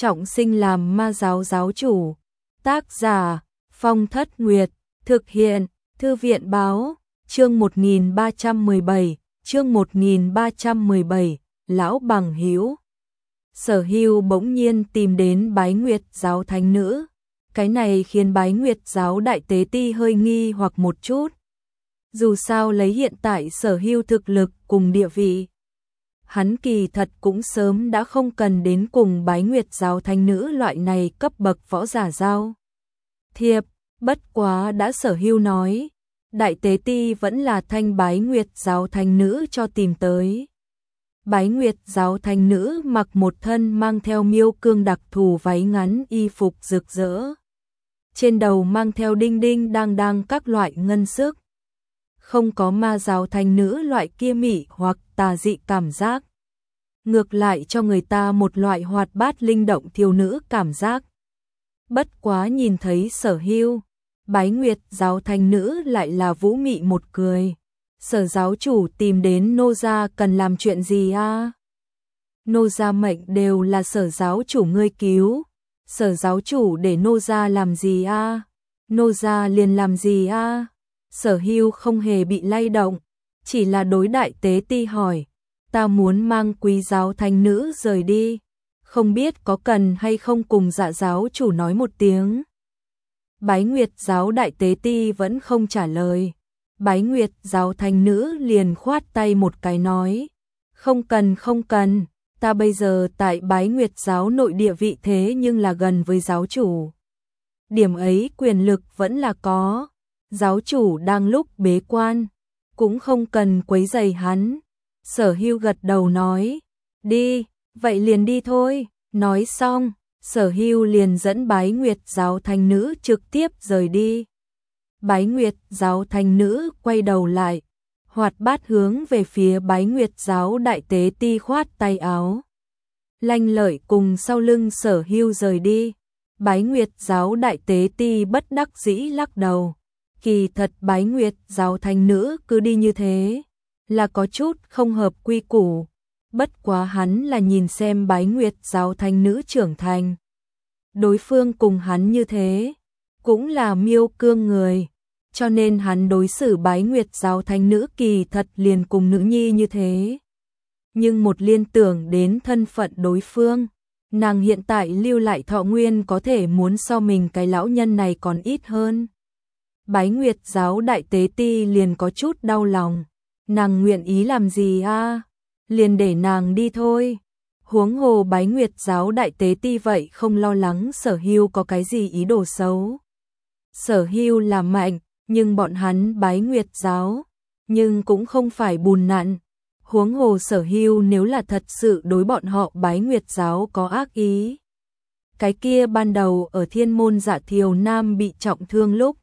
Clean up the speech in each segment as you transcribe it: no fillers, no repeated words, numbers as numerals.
trọng sinh làm ma giáo giáo chủ. Tác giả Phong Thất Nguyệt, thực hiện Thư viện Báo, chương 1317, chương 1317, Lão Bằng Hữu. Sở Hưu bỗng nhiên tìm đến Bái Nguyệt giáo thánh nữ. Cái này khiến Bái Nguyệt giáo đại tế ti hơi nghi hoặc một chút. Dù sao lấy hiện tại Sở Hưu thực lực cùng địa vị, hắn kỳ thật cũng sớm đã không cần đến cùng Bái Nguyệt giáo thánh nữ loại này cấp bậc võ giả giao thiệp. Bất quá đã Sở Hưu nói, đại tế ti vẫn là thanh Bái Nguyệt giáo thánh nữ cho tìm tới. Bái Nguyệt giáo thánh nữ mặc một thân mang theo miêu cương đặc thù váy ngắn y phục rực rỡ. Trên đầu mang theo đinh đinh đang đang các loại ngân sức. Không có ma giáo thánh nữ loại kia mị hoặc tà dị cảm giác. Ngược lại cho người ta một loại hoạt bát linh động thiếu nữ cảm giác. Bất quá nhìn thấy Sở Hưu, Bái Nguyệt giáo thánh nữ lại là vũ mị một cười. Sở giáo chủ tìm đến nô gia cần làm chuyện gì a? Nô gia mệnh đều là Sở giáo chủ ngươi cứu. Sở giáo chủ để nô gia làm gì a? Nô gia liền làm gì a? Sở Hưu không hề bị lay động, chỉ là đối đại tế ti hỏi, ta muốn mang quý giáo thánh nữ rời đi, không biết có cần hay không cùng dạ giáo chủ nói một tiếng. Bái Nguyệt giáo đại tế ti vẫn không trả lời. Bái Nguyệt giáo thánh nữ liền khoát tay một cái nói, không cần, ta bây giờ tại Bái Nguyệt giáo nội địa vị thế nhưng là gần với giáo chủ. Điểm ấy quyền lực vẫn là có, giáo chủ đang lúc bế quan, cũng không cần quấy rầy hắn. Sở Hưu gật đầu nói, đi, vậy liền đi thôi. Nói xong, Sở Hưu liền dẫn Bái Nguyệt giáo thánh nữ trực tiếp rời đi. Bái Nguyệt giáo thánh nữ quay đầu lại, hoạt bát hướng về phía Bái Nguyệt giáo đại tế ti khoát tay áo. Lanh Lợi cùng sau lưng Sở Hưu rời đi. Bái Nguyệt giáo đại tế ti bất đắc dĩ lắc đầu. Kỳ thật Bái Nguyệt giáo thánh nữ cứ đi như thế là có chút không hợp quy củ. Bất quá hắn là nhìn xem Bái Nguyệt giáo thánh nữ trưởng thành. Đối phương cùng hắn như thế, cũng là miêu cương người. Cho nên hắn đối xử Bái Nguyệt giáo thánh nữ kỳ thật liền cùng nữ nhi như thế. Nhưng một liên tưởng đến thân phận đối phương, nàng hiện tại lưu lại thọ nguyên có thể muốn so mình cái lão nhân này còn ít hơn. Bái Nguyệt giáo đại tế ti liền có chút đau lòng. Nàng nguyện ý làm gì a? Liền để nàng đi thôi. Huống hồ Bái Nguyệt giáo đại tế ti vậy không lo lắng Sở Hưu có cái gì ý đồ xấu. Sở Hưu là mạnh, nhưng bọn hắn Bái Nguyệt giáo, nhưng cũng không phải bùn nặn. Huống hồ Sở Hưu nếu là thật sự đối bọn họ Bái Nguyệt giáo có ác ý. Cái kia ban đầu ở Thiên Môn Dạ Thiều Nam bị trọng thương lúc,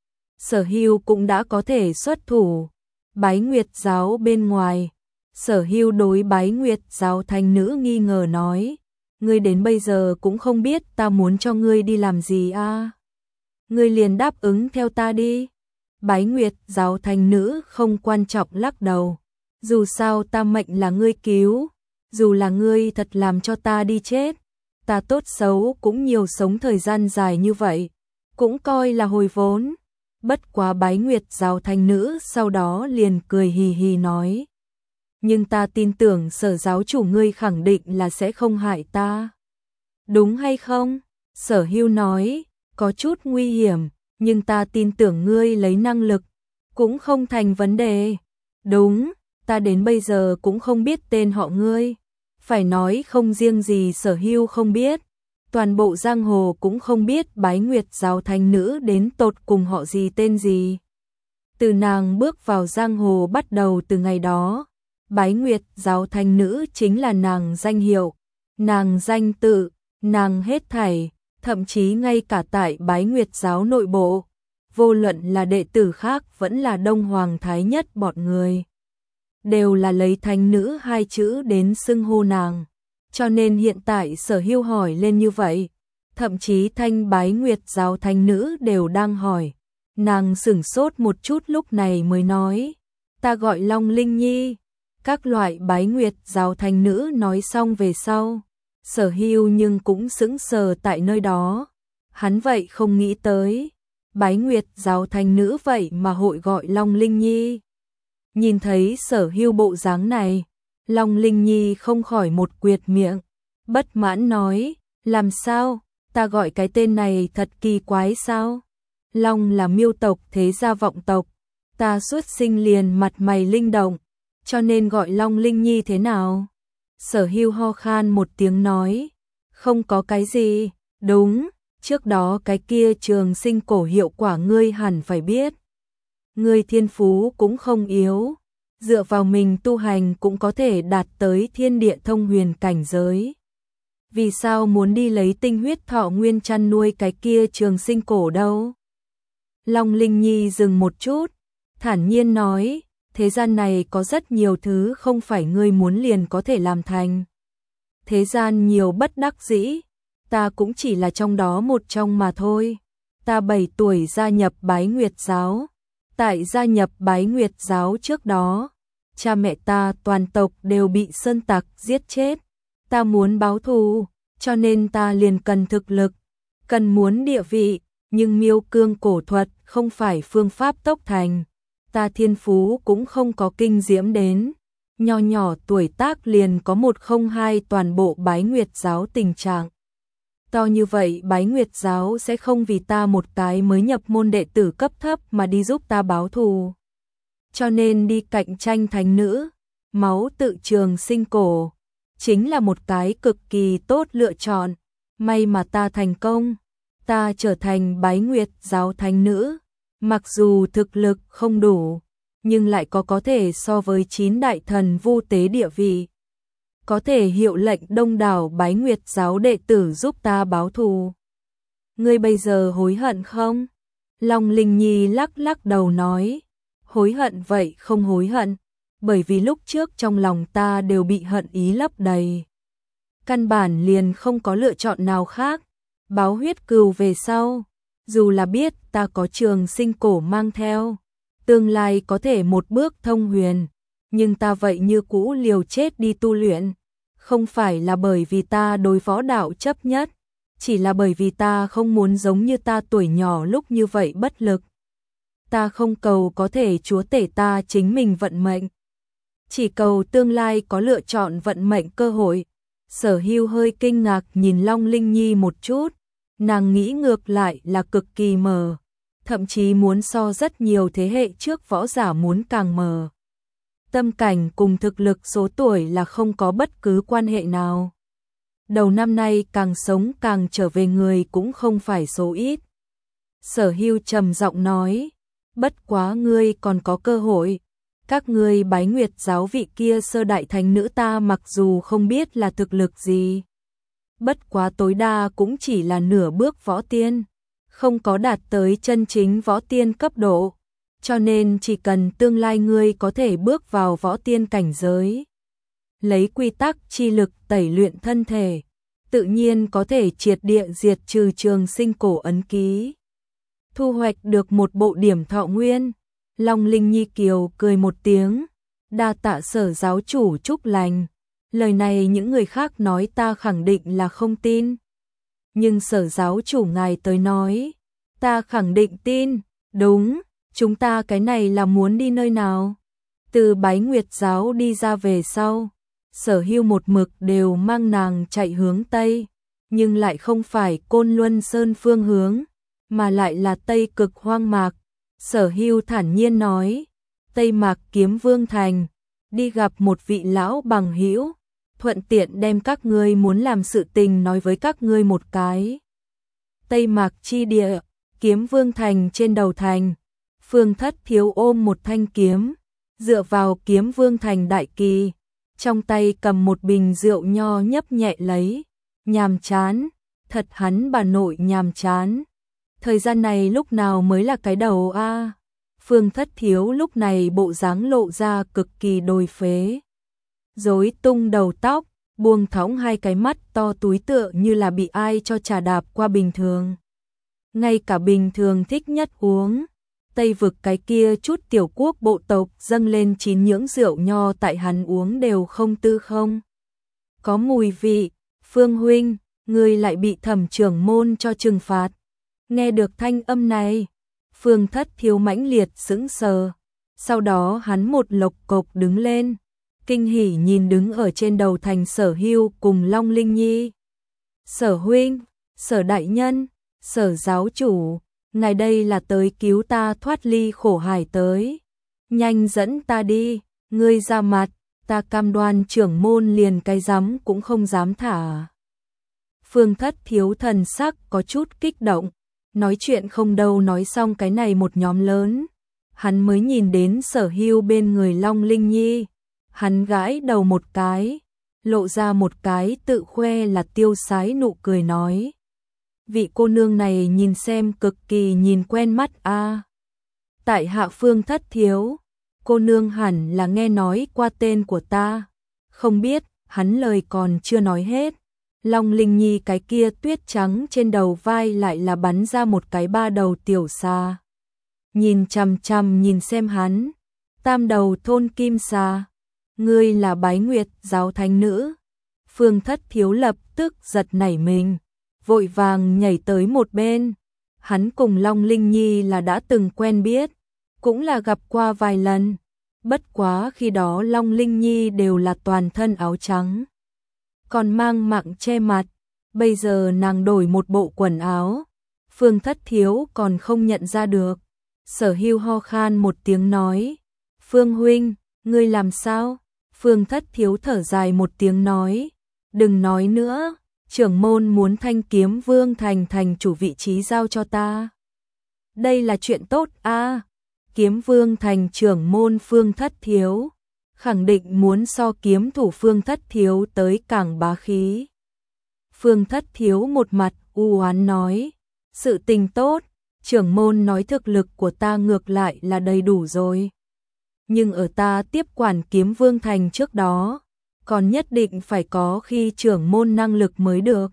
Sở Hưu cũng đã có thể xuất thủ. Bái Nguyệt giáo bên ngoài, Sở Hưu đối Bái Nguyệt giáo thánh nữ nghi ngờ nói, ngươi đến bây giờ cũng không biết ta muốn cho ngươi đi làm gì a? Ngươi liền đáp ứng theo ta đi. Bái Nguyệt giáo thánh nữ không quan trọng lắc đầu, dù sao ta mệnh là ngươi cứu, dù là ngươi thật làm cho ta đi chết, ta tốt xấu cũng nhiều sống thời gian dài như vậy, cũng coi là hồi vốn. Bất quá Bái Nguyệt giáo thánh nữ sau đó liền cười hì hì nói, nhưng ta tin tưởng Sở giáo chủ ngươi khẳng định là sẽ không hại ta. Đúng hay không? Sở Hưu nói, có chút nguy hiểm, nhưng ta tin tưởng ngươi lấy năng lực, cũng không thành vấn đề. Đúng, ta đến bây giờ cũng không biết tên họ ngươi. Phải nói không riêng gì Sở Hưu không biết, toàn bộ giang hồ cũng không biết Bái Nguyệt giáo thánh nữ đến tột cùng họ gì tên gì. Từ nàng bước vào giang hồ bắt đầu từ ngày đó, Bái Nguyệt giáo thánh nữ chính là nàng danh hiệu, nàng danh tự, nàng hết thảy, thậm chí ngay cả tại Bái Nguyệt giáo nội bộ, vô luận là đệ tử khác vẫn là Đông Hoàng Thái Nhất bọn người, đều là lấy thánh nữ hai chữ đến xưng hô nàng. Cho nên hiện tại Sở Hưu hỏi lên như vậy, thậm chí thanh Bái Nguyệt giáo thánh nữ đều đang hỏi. Nàng sửng sốt một chút lúc này mới nói, ta gọi Long Linh Nhi. Các loại Bái Nguyệt giáo thánh nữ nói xong về sau, Sở Hưu nhưng cũng sững sờ tại nơi đó. Hắn vậy không nghĩ tới, Bái Nguyệt giáo thánh nữ vậy mà hội gọi Long Linh Nhi. Nhìn thấy Sở Hưu bộ dáng này, Long Linh Nhi không khỏi một quyệt miệng, bất mãn nói, làm sao, ta gọi cái tên này thật kỳ quái sao? Long là miêu tộc thế gia vọng tộc, ta xuất sinh liền mặt mày linh động, cho nên gọi Long Linh Nhi thế nào? Sở Hưu ho khan một tiếng nói, không có cái gì, đúng, trước đó cái kia trường sinh cổ hiệu quả ngươi hẳn phải biết. Ngươi thiên phú cũng không yếu, dựa vào mình tu hành cũng có thể đạt tới thiên địa thông huyền cảnh giới. Vì sao muốn đi lấy tinh huyết thọ nguyên chăn nuôi cái kia trường sinh cổ đâu? Long Linh Nhi dừng một chút, thản nhiên nói, thế gian này có rất nhiều thứ không phải ngươi muốn liền có thể làm thành. Thế gian nhiều bất đắc dĩ, ta cũng chỉ là trong đó một trong mà thôi. Ta 7 tuổi gia nhập Bái Nguyệt giáo, tại gia nhập Bái Nguyệt giáo trước đó, cha mẹ ta toàn tộc đều bị sơn tặc giết chết. Ta muốn báo thù, cho nên ta liền cần thực lực, cần muốn địa vị, nhưng miêu cương cổ thuật không phải phương pháp tốc thành. Ta thiên phú cũng không có kinh diễm đến, nho nhỏ tuổi tác liền có 102 toàn bộ Bái Nguyệt giáo tình trạng. To như vậy Bái Nguyệt giáo sẽ không vì ta một cái mới nhập môn đệ tử cấp thấp mà đi giúp ta báo thù. Cho nên đi cạnh tranh thánh nữ, máu tự trường sinh cổ, chính là một cái cực kỳ tốt lựa chọn. May mà ta thành công, ta trở thành Bái Nguyệt giáo thánh nữ, mặc dù thực lực không đủ, nhưng lại có thể so với 9 đại thần vu tế địa vị. Có thể hiệu lệnh đông đảo Bái Nguyệt giáo đệ tử giúp ta báo thù. Ngươi bây giờ hối hận không? Long Linh Nhi lắc lắc đầu nói, hối hận vậy không hối hận, bởi vì lúc trước trong lòng ta đều bị hận ý lấp đầy. Căn bản liền không có lựa chọn nào khác, báo huyết cừu về sau, dù là biết ta có trường sinh cổ mang theo, tương lai có thể một bước thông huyền, nhưng ta vậy như cũ liều chết đi tu luyện, không phải là bởi vì ta đối võ đạo chấp nhất, chỉ là bởi vì ta không muốn giống như ta tuổi nhỏ lúc như vậy bất lực. Ta không cầu có thể chúa tể ta chính mình vận mệnh, chỉ cầu tương lai có lựa chọn vận mệnh cơ hội. Sở Hưu hơi kinh ngạc nhìn Long Linh Nhi một chút, nàng nghĩ ngược lại là cực kỳ mờ, thậm chí muốn so rất nhiều thế hệ trước võ giả muốn càng mờ. Tâm cảnh cùng thực lực số tuổi là không có bất cứ quan hệ nào. Đầu năm nay càng sống càng trở về người cũng không phải số ít. Sở Hưu trầm giọng nói, bất quá ngươi còn có cơ hội. Các ngươi Bái Nguyệt giáo vị kia sơ đại thánh nữ ta mặc dù không biết là thực lực gì, bất quá tối đa cũng chỉ là nửa bước võ tiên, không có đạt tới chân chính võ tiên cấp độ, cho nên chỉ cần tương lai ngươi có thể bước vào võ tiên cảnh giới, lấy quy tắc chi lực tẩy luyện thân thể, tự nhiên có thể triệt địa diệt trừ trường sinh cổ ấn ký, thu hoạch được một bộ điểm thọ nguyên. Long Linh Nhi kiều cười một tiếng, đa tạ Sở giáo chủ chúc lành, lời này những người khác nói ta khẳng định là không tin. Nhưng Sở giáo chủ ngài tới nói, ta khẳng định tin, đúng, chúng ta cái này là muốn đi nơi nào? Từ Bái Nguyệt giáo đi ra về sau, Sở Hưu một mực đều mang nàng chạy hướng Tây, nhưng lại không phải Côn Luân Sơn phương hướng, mà lại là Tây Cực hoang mạc. Sở Hưu thản nhiên nói, Tây Mạc Kiếm Vương Thành, đi gặp một vị lão bằng hữu, thuận tiện đem các ngươi muốn làm sự tình nói với các ngươi một cái. Tây Mạc chi địa, Kiếm Vương Thành trên đầu thành, Phương Thất Thiếu ôm một thanh kiếm, dựa vào Kiếm Vương Thành đại kỳ, trong tay cầm một bình rượu nho nhấp nhẹ lấy, nhàm chán, thật hắn bà nội nhàm chán. Thời gian này lúc nào mới là cái đầu a? Phương Thất Thiếu lúc này bộ dáng lộ ra cực kỳ đồi phế. Rối tung đầu tóc, buông thõng hai cái mắt to túi tựa như là bị ai cho trà đạp qua bình thường. Ngay cả bình thường thích nhất uống, Tây vực cái kia chút tiểu quốc bộ tộc dâng lên chín nhưỡng rượu nho tại hắn uống đều không tư không. Có mùi vị, Phương huynh, ngươi lại bị Thẩm trưởng môn cho trừng phạt. Nghe được thanh âm này, Phương Thất Thiếu mãnh liệt sững sờ, sau đó hắn một lộc cộc đứng lên, kinh hỉ nhìn đứng ở trên đầu thành Sở Hưu cùng Long Linh Nhi. Sở huynh, Sở đại nhân, Sở giáo chủ, ngài đây là tới cứu ta thoát ly khổ hải tới. Nhanh dẫn ta đi, ngươi ra mặt, ta cam đoan trưởng môn liền cái rắm cũng không dám thả. Phương Thất Thiếu thần sắc có chút kích động, nói chuyện không đâu nói xong cái này một nhóm lớn. Hắn mới nhìn đến Sở Hưu bên người Long Linh Nhi, hắn gãi đầu một cái, lộ ra một cái tự khoe là tiêu sái nụ cười nói. Vị cô nương này nhìn xem cực kỳ nhìn quen mắt a. Tại hạ Phương Thất Thiếu, cô nương hẳn là nghe nói qua tên của ta. Không biết, hắn lời còn chưa nói hết. Long Linh Nhi cái kia tuyết trắng trên đầu vai lại là bắn ra một cái ba đầu tiểu xà. Nhìn chằm chằm nhìn xem hắn, tam đầu thôn kim xà. Ngươi là Bái Nguyệt giáo thánh nữ. Phương Thất Thiếu lập tức giật nảy mình, vội vàng nhảy tới một bên. Hắn cùng Long Linh Nhi là đã từng quen biết, cũng là gặp qua vài lần. Bất quá khi đó Long Linh Nhi đều là toàn thân áo trắng, còn mang mặng che mặt. Bây giờ nàng đổi một bộ quần áo, Phương Thất Thiếu còn không nhận ra được. Sở Hưu ho khan một tiếng nói, Phương huynh, ngươi làm sao? Phương Thất Thiếu thở dài một tiếng nói, đừng nói nữa, trưởng môn muốn Thanh Kiếm Vương thành chủ vị trí giao cho ta. Đây là chuyện tốt a. Kiếm Vương thành trưởng môn Phương Thất Thiếu, khẳng định muốn so kiếm thủ Phương Thất Thiếu tới càng bá khí. Phương Thất Thiếu một mặt u oán nói, sự tình tốt, trưởng môn nói thực lực của ta ngược lại là đầy đủ rồi. Nhưng ở ta tiếp quản Kiếm Vương thành trước đó, còn nhất định phải có khi trưởng môn năng lực mới được.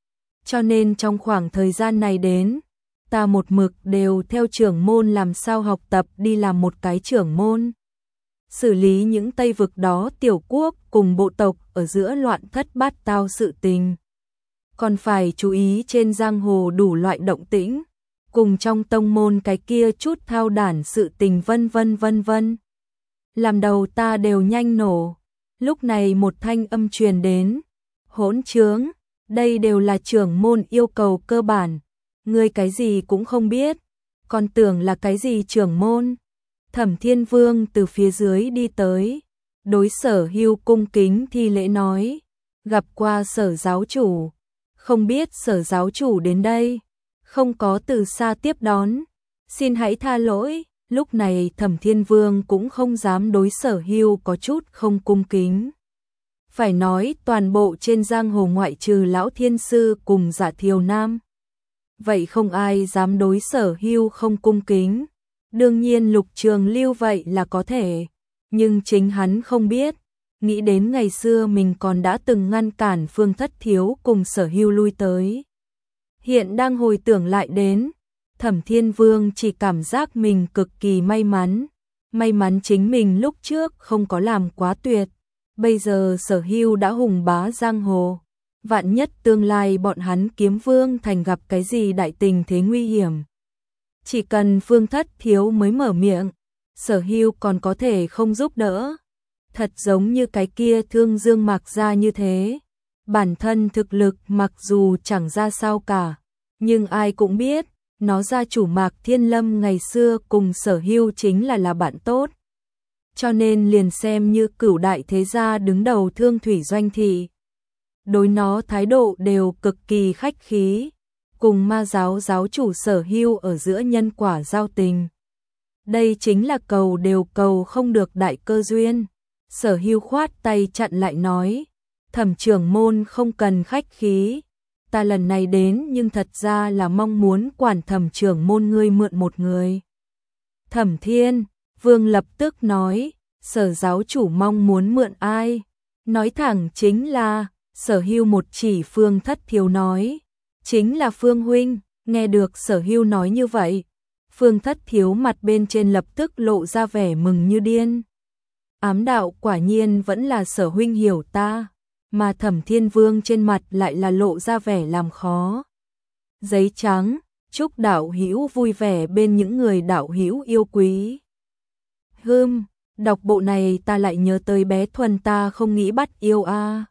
Cho nên trong khoảng thời gian này đến, ta một mực đều theo trưởng môn làm sao học tập đi làm một cái trưởng môn. Xử lý những Tây vực đó tiểu quốc cùng bộ tộc ở giữa loạn thất bát tao sự tình. Còn phải chú ý trên giang hồ đủ loại động tĩnh, cùng trong tông môn cái kia chút thao đản sự tình vân vân vân vân. Làm đầu ta đều nhanh nổ. Lúc này một thanh âm truyền đến, hỗn trướng, đây đều là trưởng môn yêu cầu cơ bản. Ngươi cái gì cũng không biết, còn tưởng là cái gì trưởng môn. Thẩm Thiên Vương từ phía dưới đi tới, đối Sở Hưu cung kính thi lễ nói, gặp qua Sở giáo chủ, không biết Sở giáo chủ đến đây, không có từ xa tiếp đón, xin hãy tha lỗi. Lúc này Thẩm Thiên Vương cũng không dám đối Sở Hưu có chút không cung kính. Phải nói toàn bộ trên giang hồ ngoại trừ Lão Thiên Sư cùng Dạ Thiều Nam, vậy không ai dám đối Sở Hưu không cung kính. Đương nhiên Lục Trường Lưu vậy là có thể, nhưng chính hắn không biết, nghĩ đến ngày xưa mình còn đã từng ngăn cản Phương Thất Thiếu cùng Sở Hưu lui tới. Hiện đang hồi tưởng lại đến, Thẩm Thiên Vương chỉ cảm giác mình cực kỳ may mắn chính mình lúc trước không có làm quá tuyệt. Bây giờ Sở Hưu đã hùng bá giang hồ, vạn nhất tương lai bọn hắn Kiếm Vương thành gặp cái gì đại tình thế nguy hiểm, chỉ cần Phương Thất Thiếu mới mở miệng, Sở Hưu còn có thể không giúp đỡ. Thật giống như cái kia Thương Dương Mạc Gia như thế, bản thân thực lực mặc dù chẳng ra sao cả, nhưng ai cũng biết, nó gia chủ Mạc Thiên Lâm ngày xưa cùng Sở Hưu chính là bạn tốt. Cho nên liền xem như cửu đại thế gia đứng đầu Thương Thủy Doanh thị, đối nó thái độ đều cực kỳ khách khí, cùng Ma giáo giáo chủ Sở Hưu ở giữa nhân quả giao tình. Đây chính là cầu đều cầu không được đại cơ duyên. Sở Hưu khoát tay chặn lại nói, Thẩm trưởng môn không cần khách khí, ta lần này đến nhưng thật ra là mong muốn quản Thẩm trưởng môn ngươi mượn một người. Thẩm Thiên Vương lập tức nói, Sở giáo chủ mong muốn mượn ai? Nói thẳng chính là, Sở Hưu một chỉ Phương Thất Thiếu nói, chính là Phương huynh. Nghe được Sở Hưu nói như vậy, Phương Thất Thiếu mặt bên trên lập tức lộ ra vẻ mừng như điên. Ám đạo quả nhiên vẫn là Sở huynh hiểu ta. mà Thẩm Thiên Vương trên mặt lại là lộ ra vẻ làm khó. Giấy trắng, chúc đạo hữu vui vẻ bên những người đạo hữu yêu quý. Đọc bộ này ta lại nhớ tới bé Thuần ta không nghĩ bắt yêu a.